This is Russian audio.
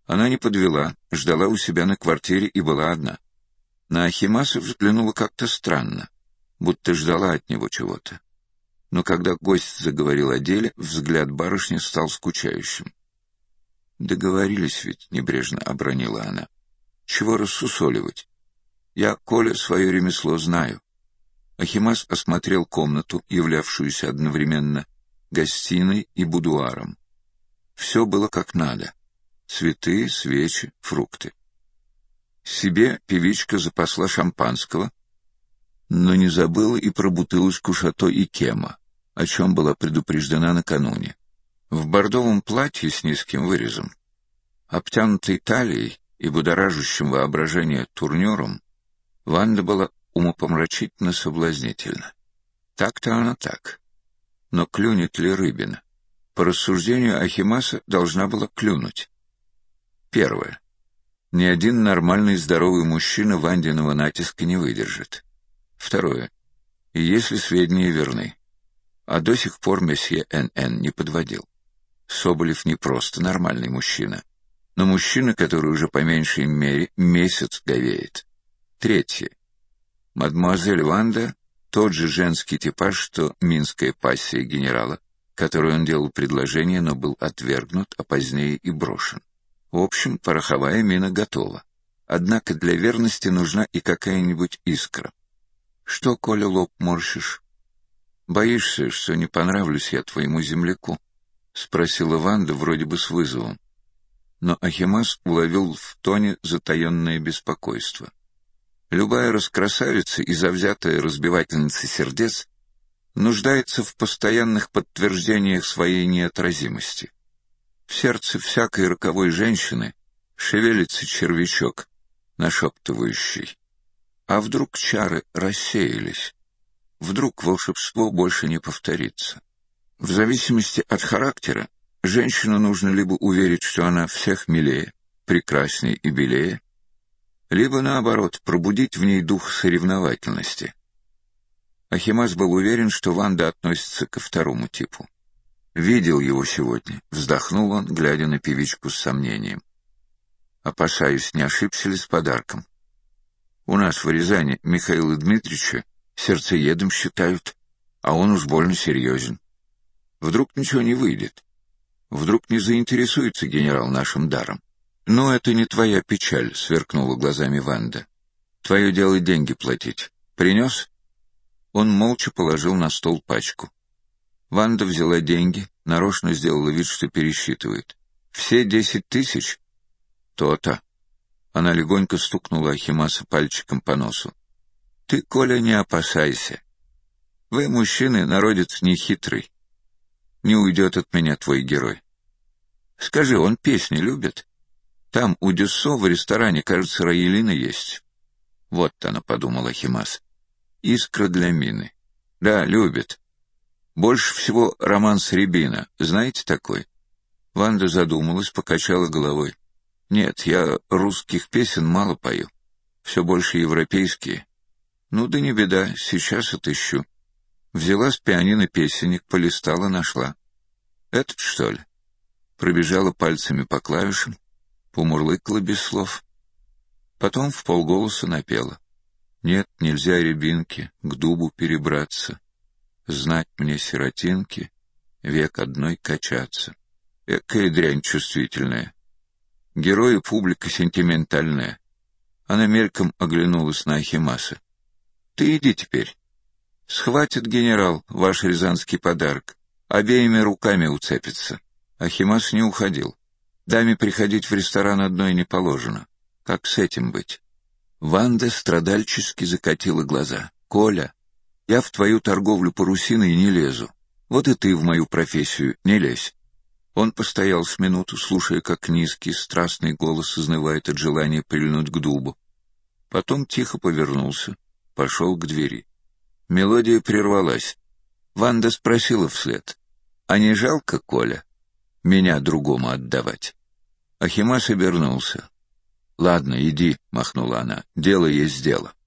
Она не подвела, ждала у себя на квартире и была одна. На Ахимаса взглянула как-то странно, будто ждала от него чего-то. Но когда гость заговорил о деле, взгляд барышни стал скучающим. «Договорились ведь», — небрежно обронила она. «Чего рассусоливать? Я, Коля, свое ремесло знаю». Ахимас осмотрел комнату, являвшуюся одновременно гостиной и будуаром. Все было как надо. Цветы, свечи, фрукты. Себе певичка запасла шампанского, но не забыла и про бутылочку Шато Икема, о чем была предупреждена накануне. В бордовом платье с низким вырезом, обтянутой талией и будоражащим воображение турнюром, Ванда была умопомрачительно соблазнительна. Так-то она так. Но клюнет ли рыбина? По рассуждению Ахимаса должна была клюнуть. Первое. Ни один нормальный здоровый мужчина Вандиного натиска не выдержит. Второе. И если сведения верны, а до сих пор месье Н.Н. не подводил. Соболев не просто нормальный мужчина, но мужчина, который уже по меньшей мере месяц говеет. Третье. Мадемуазель Ванда — тот же женский типаж, что минская пассия генерала, которой он делал предложение, но был отвергнут, а позднее и брошен. В общем, пороховая мина готова. Однако для верности нужна и какая-нибудь искра. Что, Коля, лоб морщишь? Боишься, что не понравлюсь я твоему земляку? Спросила Ванда вроде бы с вызовом. Но Ахимас уловил в тоне затаенное беспокойство. Любая раскрасавица и завзятая разбивательница сердец нуждается в постоянных подтверждениях своей неотразимости. В сердце всякой роковой женщины шевелится червячок, нашептывающий. А вдруг чары рассеялись? Вдруг волшебство больше не повторится? В зависимости от характера женщину нужно либо уверить, что она всех милее, прекрасней и белее, либо, наоборот, пробудить в ней дух соревновательности. Ахимас был уверен, что Ванда относится ко второму типу. «Видел его сегодня», — вздохнул он, глядя на певичку с сомнением. «Опасаюсь, не ошибся ли с подарком? У нас в Рязани Михаила Дмитриевича сердцеедом считают, а он уж больно серьезен. Вдруг ничего не выйдет? Вдруг не заинтересуется генерал нашим даром?» «Но это не твоя печаль», — сверкнула глазами Ванда. «Твое дело деньги платить. Принес?» Он молча положил на стол пачку. Ванда взяла деньги, нарочно сделала вид, что пересчитывает. «Все 10 000?» «То-то». Она легонько стукнула Ахимаса пальчиком по носу. «Ты, Коля, не опасайся. Вы, мужчины, народец нехитрый. Не уйдет от меня твой герой. Скажи, он песни любит? Там у Дюссо в ресторане, кажется, Раэлина есть». «Вот она», — подумал Ахимас. «Искра для мины. Да, любит. Больше всего романс Рябина. Знаете такой?» Ванда задумалась, покачала головой. «Нет, я русских песен мало пою. Все больше европейские. Ну да не беда, сейчас отыщу». Взяла с пианино песенник, полистала, нашла. «Этот, что ли?» Пробежала пальцами по клавишам, помурлыкала без слов. Потом вполголоса напела. «Нет, нельзя, рябинки, к дубу перебраться. Знать мне, сиротинки, век одной качаться». Экая дрянь чувствительная. Герои публика сентиментальная. Она мельком оглянулась на Ахимаса. «Ты иди теперь. Схватит генерал ваш рязанский подарок. Обеими руками уцепится». Ахимас не уходил. Даме приходить в ресторан одной не положено. Как с этим быть? Ванда страдальчески закатила глаза. «Коля, я в твою торговлю парусиной не лезу. Вот и ты в мою профессию не лезь». Он постоял с минуту, слушая, как низкий, страстный голос изнывает от желания прильнуть к дубу. Потом тихо повернулся, пошел к двери. Мелодия прервалась. Ванда спросила вслед: «А не жалко, Коля, меня другому отдавать?» Ахимас обернулся. «Ладно, иди», — махнула она, — «дело есть дело».